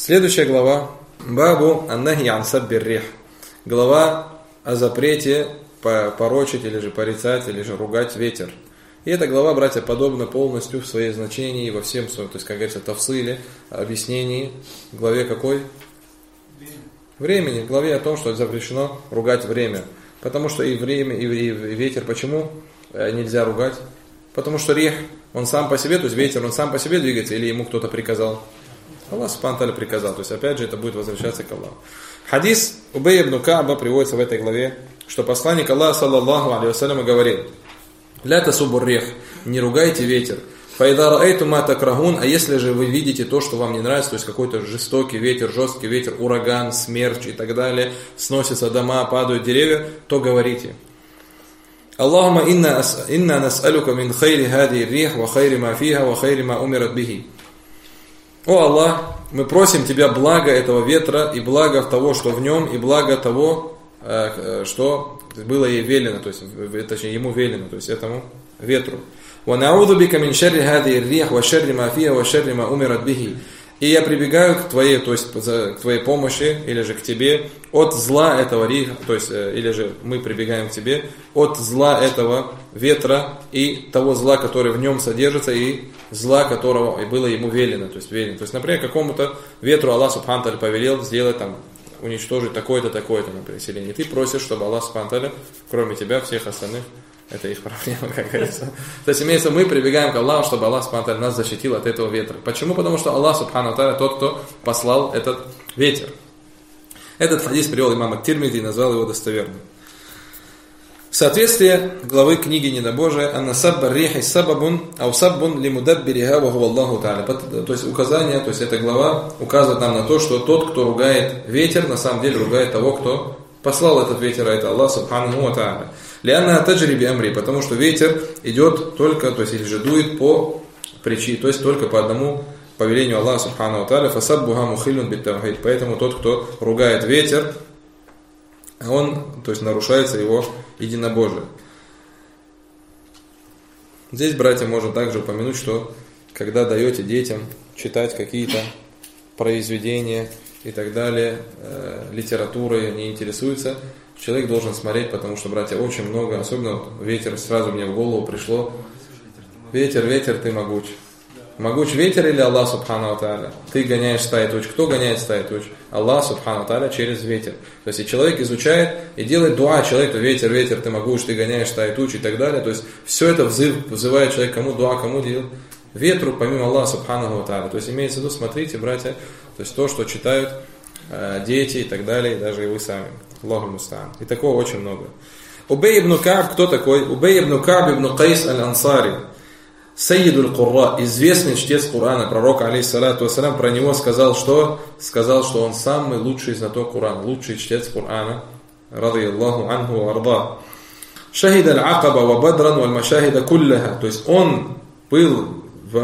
Следующая глава. Бабу аннахи ан саббир рих. Глава о запрете порочить или же порицать, или же ругать ветер. И эта глава, братья, подобна полностью в своей значении, во всем своем, то есть, как говорится, тавсиле, объяснении, в главе какой? Времени. В главе о том, что запрещено ругать время. Потому что и время, и ветер, почему нельзя ругать? Потому что рих, он сам по себе, то есть ветер, он сам по себе двигается, или ему кто-то приказал? Аллах субхану ва тааля приказал. То есть, опять же, это будет возвращаться к Аллаху. Хадис Убей ибн Кааба приводится в этой главе, что посланник Аллаха, саллаллаху алейхи вассалям, говорил: «Ля тасубур рих», не ругайте ветер. «Фаида раайту ма такрахун», а если же вы видите то, что вам не нравится, то есть какой-то жестокий ветер, жесткий ветер, ураган, смерч и так далее, сносятся дома, падают деревья, то говорите: «Аллахума инна нас'алюка мин хайри хади рих, ва хайри ма фиха, ва хайри ма умират бихи». О Аллах, мы просим Тебя благо этого ветра, и благо того, что в нем, и благо того, что было ей велено, то есть, точнее, ему велено, то есть этому ветру. وَنَعُوذُ بِكَ مِنْ شَرِّ هَذِهِ الرِّيحِ وَشَرِّ مَا فِيهَا وَشَرِّ مَا أُمِرَتْ بِهِ. И я прибегаю к твоей, то есть к твоей помощи, или же к тебе, от зла этого риха, то есть, или же мы прибегаем к тебе, от зла этого ветра и того зла, который в нем содержится, и зла, которого и было ему велено. То есть, например, какому-то ветру Аллах субхану ва тааля повелел сделать там, уничтожить такое-то, такое-то, например, селение. И ты просишь, чтобы Аллах субхану ва тааля, кроме тебя, всех остальных, это их проблема, как говорится. То есть, имеется, мы прибегаем к Аллаху, чтобы Аллах субхану ва тааля нас защитил от этого ветра. Почему? Потому что Аллах субхану ва тааля тот, кто послал этот ветер. Этот хадис привел имам ат-Тирмизи и назвал его достоверным. В соответствии главы книги Недобожия «Анна сабба рихи сабабун, ау саббун лимудаббириха ва хува Аллаху тааля». То есть указание, то есть эта глава указывает нам на то, что тот, кто ругает ветер, на самом деле ругает того, кто послал этот ветер, а это Аллах субхану ва тааля. Лианна таджри би амри, потому что ветер идет только, то есть или же дует по причине, то есть только по одному повелению Аллаха субхану ва тааля. Фасаббуха мухиллун бит-тавхид. Поэтому тот, кто ругает ветер, он, то есть нарушается его единобожие. Здесь, братья, можно также упомянуть, что когда даете детям читать какие-то произведения и так далее, литературой не интересуются, человек должен смотреть, потому что, братья, очень много, особенно ветер, сразу мне в голову пришло: ветер, ветер, ты могуч. Могуч ветер или Аллах субхану ва тааля? Ты гоняешь стаи туч. Кто гоняет стаи туч? Аллах субхану ва тааля через ветер. То есть, и человек изучает и делает дуа человеку: ветер, ветер, ты могуч, ты гоняешь стаи туч и так далее. То есть, все это вызывает человек кому дуа, кому делает? Ветру, помимо Аллаха субхану ва тааля. То есть, имеется в виду, смотрите, братья, то есть, то, что читают дети и так далее, и даже и вы сами. Аллаху мустаан. И такого очень много. Убей ибн Кааб, кто такой? Убей ибн Кааб ибн Кайс аль-Ансари. Сайидуль Курра, известный чтец Корана, пророк, алейхиссалату вассалям, про него сказал, что он самый лучший знаток Корана, лучший чтец Корана, радийаллаху анху ва арда. Шахид аль-Акаба ва бадран валь машахида кулляха, то есть он был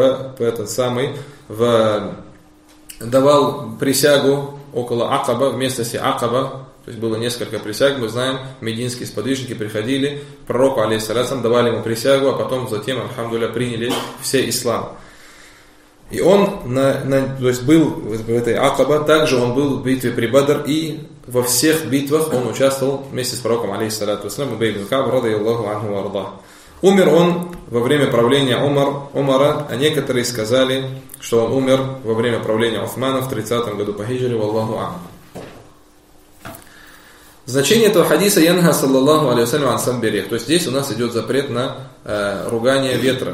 давал присягу около Акаба, в местности Акаба. То есть было несколько присяг, мы знаем, мединские сподвижники приходили к пророку, алейхиссалям, давали ему присягу, а потом затем, альхамдулилля, приняли все ислам. И он то есть был в этой Акаба, также он был в битве при Бадр, и во всех битвах он участвовал вместе с пророком, алейхиссалату вассалям, Убей ибн Кааб, радийаллаху анху ва арда. Умер он во время правления Умара, а некоторые сказали, что он умер во время правления Уthмана в 30-м году по хиджре, валлаху анху. Значение этого хадиса янха саллаллаху алейхи вассалям ан сабби рих. То есть здесь у нас идет запрет на ругание ветра.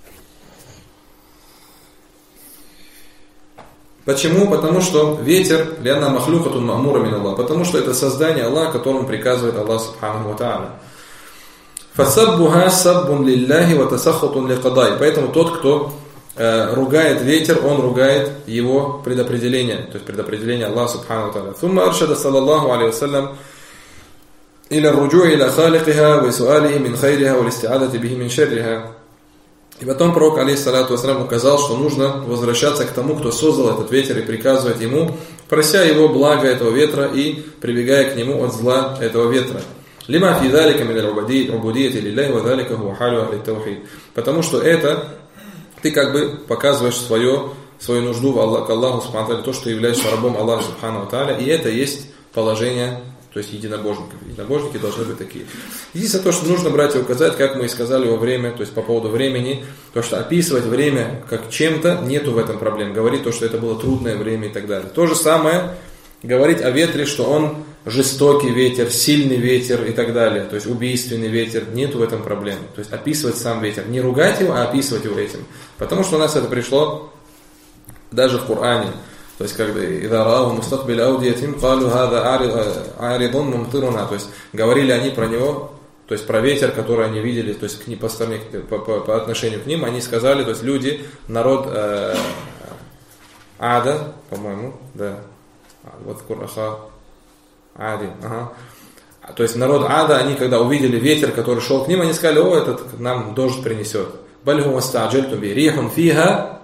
Почему? Потому что ветер лианна махлюкатун ма'мура мин Аллах. Потому что это создание Аллаха, которому приказывает Аллах субхану ва тааля. Фасаббуха саббун лилляхи ва тасаххутун ликадай. Поэтому тот, кто ругает ветер, он ругает его предопределение, то есть предопределение Аллаха субхану ва тааля. Сумма аршада саллаллаху алейхи вассалям иля руджуи иля халикиха ва суалихи мин хайриха ва листиадати бихи мин шерриха. И потом пророк, алейхиссалату вассалям, указал, что нужно возвращаться к тому, кто создал этот ветер, и приказывать ему, прося его блага этого ветра и прибегая к нему от зла этого ветра. Лима фи залика мин аль-убудийяти лилляхи ва залика хуа халю ахли таухид. Потому что это ты как бы показываешь свое свою нужду к Аллаху Субхану ва Тааля, то, что являешься рабом Аллаха Субхану ва Тааля, и это есть положение, то есть единобожников. Единобожники должны быть такие. Единственное то, что нужно, братья, указать, как мы и сказали во время, то есть по поводу времени, то, что описывать время как чем-то, нету в этом проблем. Говорить то, что это было трудное время и так далее. То же самое говорить о ветре, что он жестокий ветер, сильный ветер и так далее, то есть убийственный ветер, нету в этом проблем. То есть описывать сам ветер, не ругать его, а описывать его этим. Потому что у нас это пришло даже в Коране. То есть, когда то есть говорили они про него, то есть про ветер, который они видели, то есть по отношению к ним, они сказали, то есть люди, народ Ада, по-моему, да, вот Кураха, Ади, ага. То есть народ Ада, они когда увидели ветер, который шел к ним, они сказали: о, этот нам дождь принесет. Рихун фиха.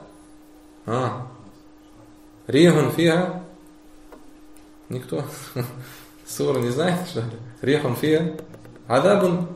Рихун фиха. Никто? Сура не знает, что ли? Рихун фиха. Адабун.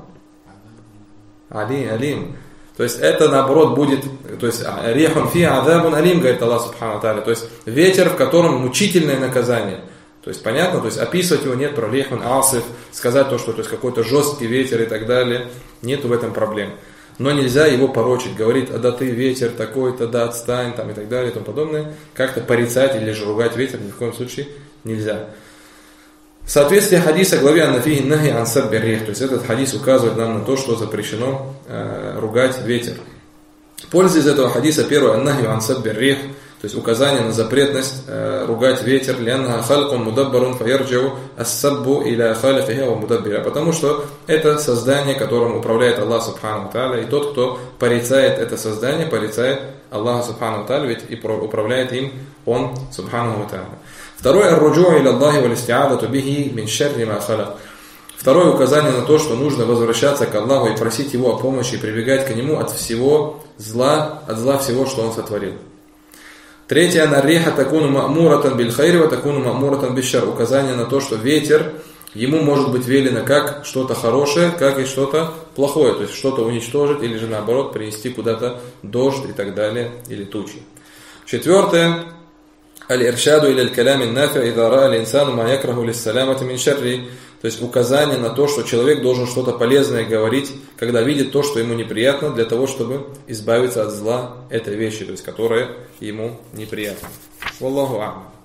Алим. То есть это наоборот будет, то есть рихун фиха адабун алим, говорит Аллах Субхану ва Тааля. То есть ветер, в котором мучительное наказание. То есть понятно, то есть описывать его нет, про рихун асиф, сказать то, что то есть какой-то жесткий ветер и так далее, нету в этом проблем. Но нельзя его порочить, говорить: а да ты ветер такой-то, да отстань, там и так далее и тому подобное. Как-то порицать или же ругать ветер ни в коем случае нельзя. В соответствии хадиса главе «Аннафихи нахи ан сабби рих», то есть этот хадис указывает нам на то, что запрещено ругать ветер. Пользуясь из этого хадиса, первое: «Аннахи ан сабби рих», то есть указание на запретность ругать ветер, «Лянна халькун мудаббарун фаярджау ассаббу иля халикиха ва мудаббира», потому что это создание, которым управляет Аллах Субхану ва Тааля, и тот, кто порицает это создание, порицает Аллаха Субхану ва Тааля, ведь и управляет им Он Субхану ва Тааля. Второе: «Ар-руджу иля Аллахи вал исти'адату бихи мин шарри ма халак». Второе указание на то, что нужно возвращаться к Аллаху и просить Его о помощи, и прибегать к Нему от всего зла, от зла всего, что Он сотворил. Третье: «Анарриха такуну ма'муратан биль хайри ва такуну ма'муратан биш шар». Указание на то, что ветер, ему может быть велено как что-то хорошее, как и что-то плохое. То есть что-то уничтожить или же наоборот принести куда-то дождь и так далее, или тучи. Четвертое: «Аль-иршаду иля аль-калями нафи ида ра аль-инсану ма якраху лиссалямати мин шарри». То есть указание на то, что человек должен что-то полезное говорить, когда видит то, что ему неприятно, для того, чтобы избавиться от зла этой вещи, то есть которая ему неприятна. Валлаху а'лам.